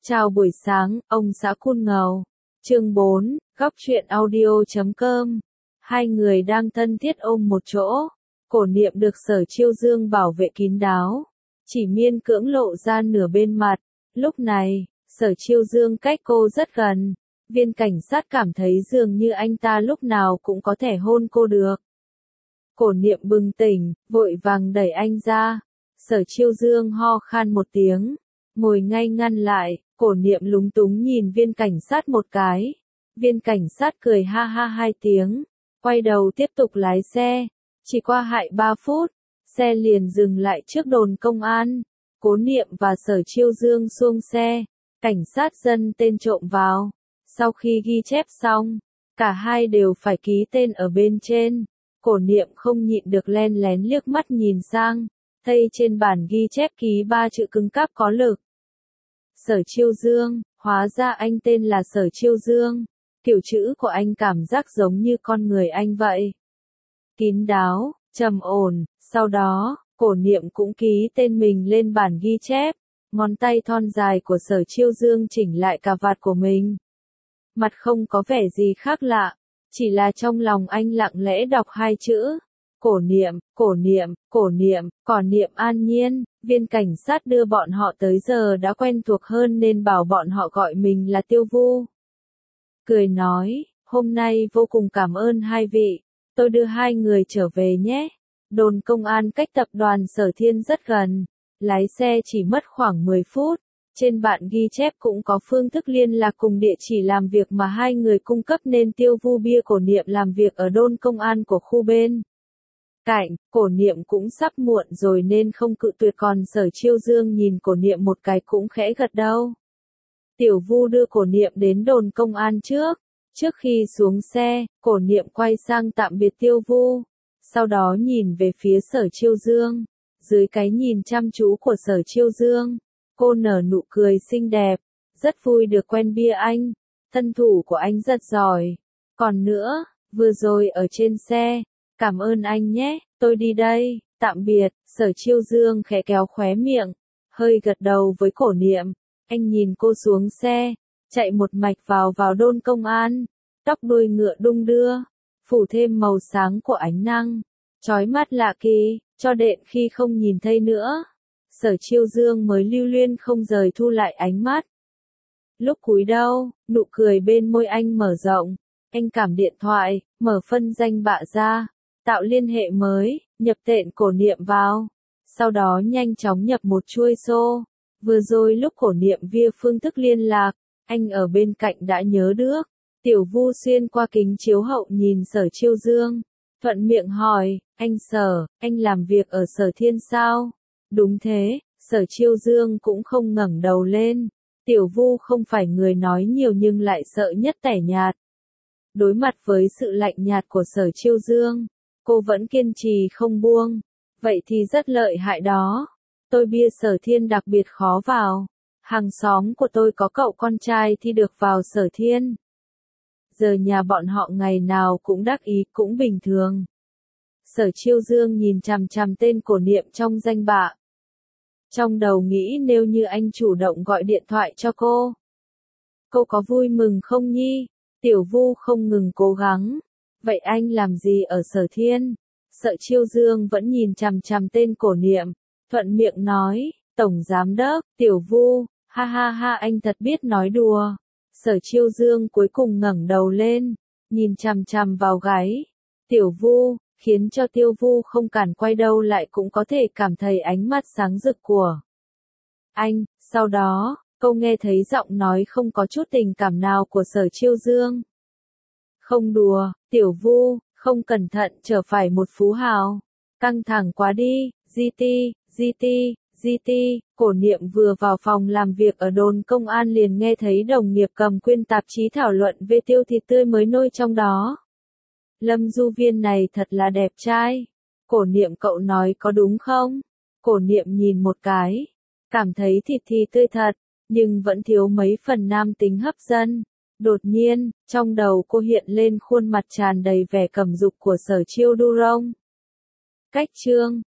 Chào buổi sáng, ông xã Kun Ngầu. Chương 4, góc truyện audio.com. Hai người đang thân thiết ôm một chỗ. Cổ Niệm được Sở Chiêu Dương bảo vệ kín đáo, chỉ miên cưỡng lộ ra nửa bên mặt. Lúc này, Sở Chiêu Dương cách cô rất gần. Viên cảnh sát cảm thấy dường như anh ta lúc nào cũng có thể hôn cô được. Cổ Niệm bừng tỉnh, vội vàng đẩy anh ra. Sở Chiêu Dương ho khan một tiếng, ngồi ngay ngăn lại. Cổ Niệm lúng túng nhìn viên cảnh sát một cái. Viên cảnh sát cười ha ha hai tiếng, quay đầu tiếp tục lái xe. Chỉ qua hại 3 phút, xe liền dừng lại trước đồn công an. Cố Niệm và Sở Chiêu Dương xuống xe, cảnh sát dân tên trộm vào. Sau khi ghi chép xong, cả hai đều phải ký tên ở bên trên. Cổ Niệm không nhịn được len lén liếc mắt nhìn sang, thấy trên bản ghi chép ký 3 chữ cứng cáp có lực. Sở Chiêu Dương, hóa ra anh tên là Sở Chiêu Dương. Kiểu chữ của anh cảm giác giống như con người anh vậy. Kín đáo, trầm ổn. Sau đó, Cổ Niệm cũng ký tên mình lên bản ghi chép. Ngón tay thon dài của Sở Chiêu Dương chỉnh lại cà vạt của mình. Mặt không có vẻ gì khác lạ, chỉ là trong lòng anh lặng lẽ đọc 2 chữ. Cổ Niệm, Cổ Niệm, Cổ Niệm, Cỏ Niệm An Nhiên. Viên cảnh sát đưa bọn họ tới giờ đã quen thuộc hơn nên bảo bọn họ gọi mình là Tiêu Vu. Cười nói, hôm nay vô cùng cảm ơn hai vị, tôi đưa hai người trở về nhé. Đồn công an cách tập đoàn Sở Thiên rất gần, lái xe chỉ mất khoảng 10 phút. Trên bản ghi chép cũng có phương thức liên lạc cùng địa chỉ làm việc mà hai người cung cấp nên Tiêu Vu bia Cổ Niệm làm việc ở đồn công an của khu bên cạnh. Cổ Niệm cũng sắp muộn rồi nên không cự tuyệt, còn Sở Chiêu Dương nhìn Cổ Niệm một cái cũng khẽ gật đầu. Tiểu Vu đưa Cổ Niệm đến đồn công an trước. Trước khi xuống xe, Cổ Niệm quay sang tạm biệt Tiêu Vu, sau đó nhìn về phía Sở Chiêu Dương. Dưới cái nhìn chăm chú của Sở Chiêu Dương, cô nở nụ cười xinh đẹp, rất vui được quen bia anh, thân thủ của anh rất giỏi. Còn nữa, vừa rồi ở trên xe, cảm ơn anh nhé, tôi đi đây, tạm biệt. Sở Chiêu Dương khẽ kéo khóe miệng, hơi gật đầu với Cổ Niệm. Anh nhìn cô xuống xe, chạy một mạch vào đồn công an. Tóc đuôi ngựa đung đưa, phủ thêm màu sáng của ánh nắng, chói mắt lạ kỳ, cho đến khi không nhìn thấy nữa, Sở Chiêu Dương mới lưu luyến không rời thu lại ánh mắt. Lúc cúi đầu, nụ cười bên môi anh mở rộng. Anh cảm điện thoại, mở phân danh bạ ra, tạo liên hệ mới, nhập tên Cổ Niệm vào. Sau đó nhanh chóng nhập một chuôi xô. Vừa rồi lúc Cổ Niệm via phương thức liên lạc, anh ở bên cạnh đã nhớ được. Tiểu Vu xuyên qua kính chiếu hậu nhìn Sở Chiêu Dương, thuận miệng hỏi, anh Sở, anh làm việc ở Sở Thiên sao? Đúng thế. Sở Chiêu Dương cũng không ngẩng đầu lên. Tiểu Vu không phải người nói nhiều nhưng lại sợ nhất tẻ nhạt. Đối mặt với sự lạnh nhạt của Sở Chiêu Dương, cô vẫn kiên trì không buông. Vậy thì rất lợi hại đó. Tôi bia Sở Thiên đặc biệt khó vào. Hàng xóm của tôi có cậu con trai thi được vào Sở Thiên. Giờ nhà bọn họ ngày nào cũng đắc ý cũng bình thường. Sở Chiêu Dương nhìn chằm chằm tên Cổ Niệm trong danh bạ. Trong đầu nghĩ nếu như anh chủ động gọi điện thoại cho cô có vui mừng không nhi? Tiểu Vu không ngừng cố gắng. Vậy anh làm gì ở Sở Thiên? Sở Chiêu Dương vẫn nhìn chằm chằm tên Cổ Niệm, thuận miệng nói, Tổng Giám đốc. Tiểu Vu, ha ha ha, anh thật biết nói đùa. Sở Chiêu Dương cuối cùng ngẩng đầu lên, nhìn chằm chằm vào gáy Tiểu Vu, khiến cho Tiêu Vu không cản quay đầu lại cũng có thể cảm thấy ánh mắt sáng rực của anh. Sau đó, cô nghe thấy giọng nói không có chút tình cảm nào của Sở Chiêu Dương. Không đùa, Tiểu Vu, không cẩn thận trở phải một phú hào. Căng thẳng quá đi, GT. Cổ Niệm vừa vào phòng làm việc ở đồn công an liền nghe thấy đồng nghiệp cầm quyển tạp chí thảo luận về tiêu thịt tươi mới nôi trong đó. Lâm Du Viên này thật là đẹp trai. Cổ Niệm, cậu nói có đúng không? Cổ Niệm nhìn một cái, cảm thấy thịt thì tươi thật, nhưng vẫn thiếu mấy phần nam tính hấp dẫn. Đột nhiên, trong đầu cô hiện lên khuôn mặt tràn đầy vẻ cầm dục của Sở Chiêu Du Rông. Cách chương